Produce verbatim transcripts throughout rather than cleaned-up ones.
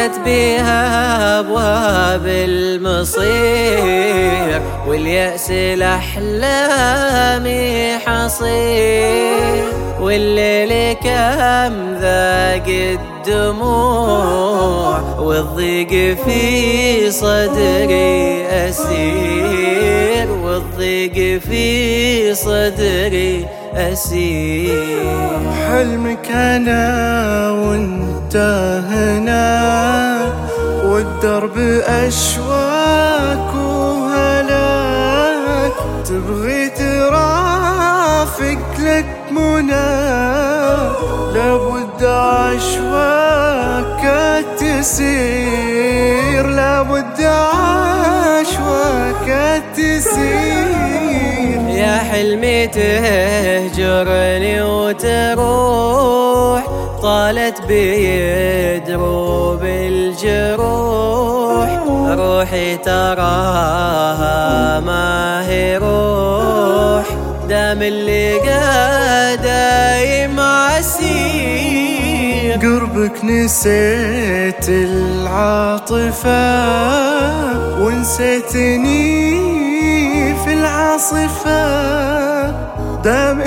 صكت بيها أبواب المصير، واليأس لأحلامي حصير، والليل كم ذاق الدموع، والضيق في صدري أسير، والضيق في صدري أسير. حلمك أنا وانت هنا، والدرب أشواك وهلاك، تبغي ترافق لك منى، لابد عشواك تسير، لابد عشواك تسير. يا حلمي تهجرني وتروح، طالت بيدروب الجروح، روحي تراها ما هي روح، دام اللي دايم عسير. قربك نسيت العاطفة، ونسيتني في العاصفة، دام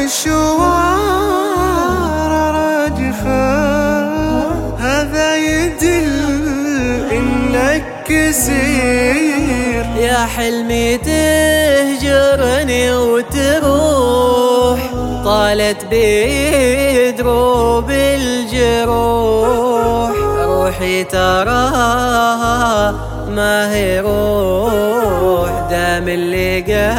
الشوار راجفة، هذا يدل إنك كسير. يا حلمي تهجرني وتروح، طالت بيدروب الجروح، روحي تراها ما هي روح، دام اللي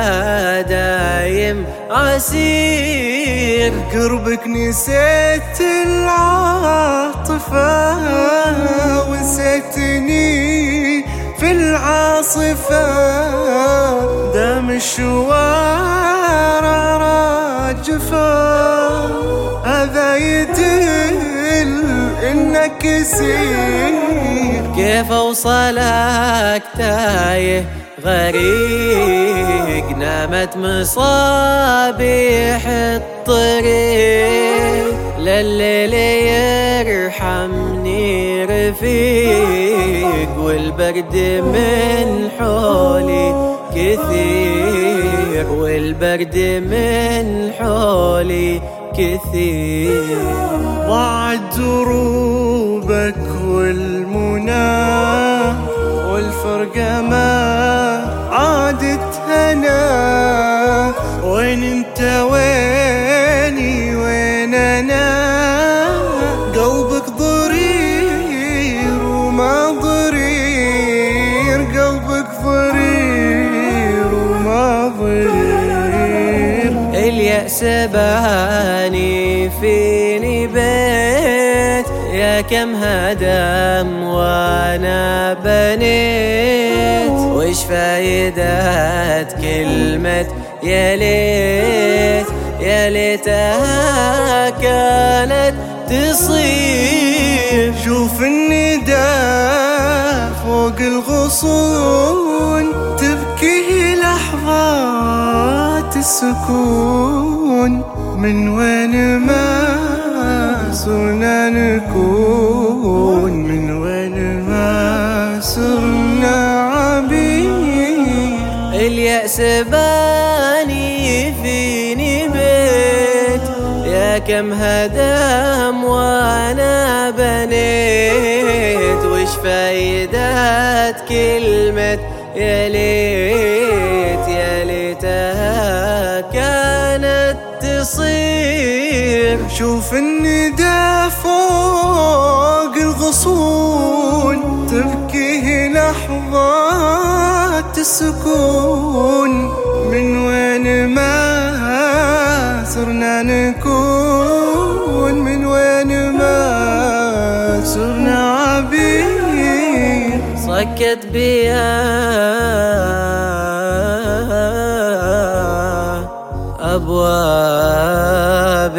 دايم عسير. قربك نسيت العاطفة، ونسيتني في العاصفة، دام الشوار راجفة، هذا يدل إنك كسير. كيف أوصلك تايه غريق، نامت مصابيح الطريق، لليل يرحمني رفيق، والبرد من حولي كثير، والبرد من حولي كثير. ضاعت دروبك والمنى، والفرقة ما عادت هنا، وين انت ويني وين انا، قلبك ضرير وما ضرير، قلبك ضرير وما ضرير. اليأس باني فيني بيت، يا كم هدم وانا بنيت، وش فايدة كلمة يا ليت، يا ليتها كانت تصير. شوف النداء فوق الغصون، تبكي لحظات السكون، من وين ما صرنا نكون، من وين ما صرنا عبيد. اليأس باني فيني بيت، يا كم هدم وانا بنيت، وش فايدة كلمة يا ليت، يا ليتها كانت تصير. شوف الندى فوق الغصون، تبكي لحظات السكون، من وين ما صرنا نكون، من وين ما صرنا عبيد. صكت بيا أبواب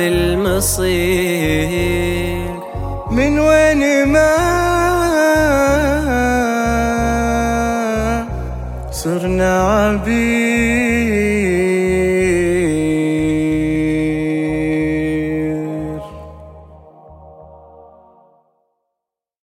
المصير، من وين ما صرنا عبيد.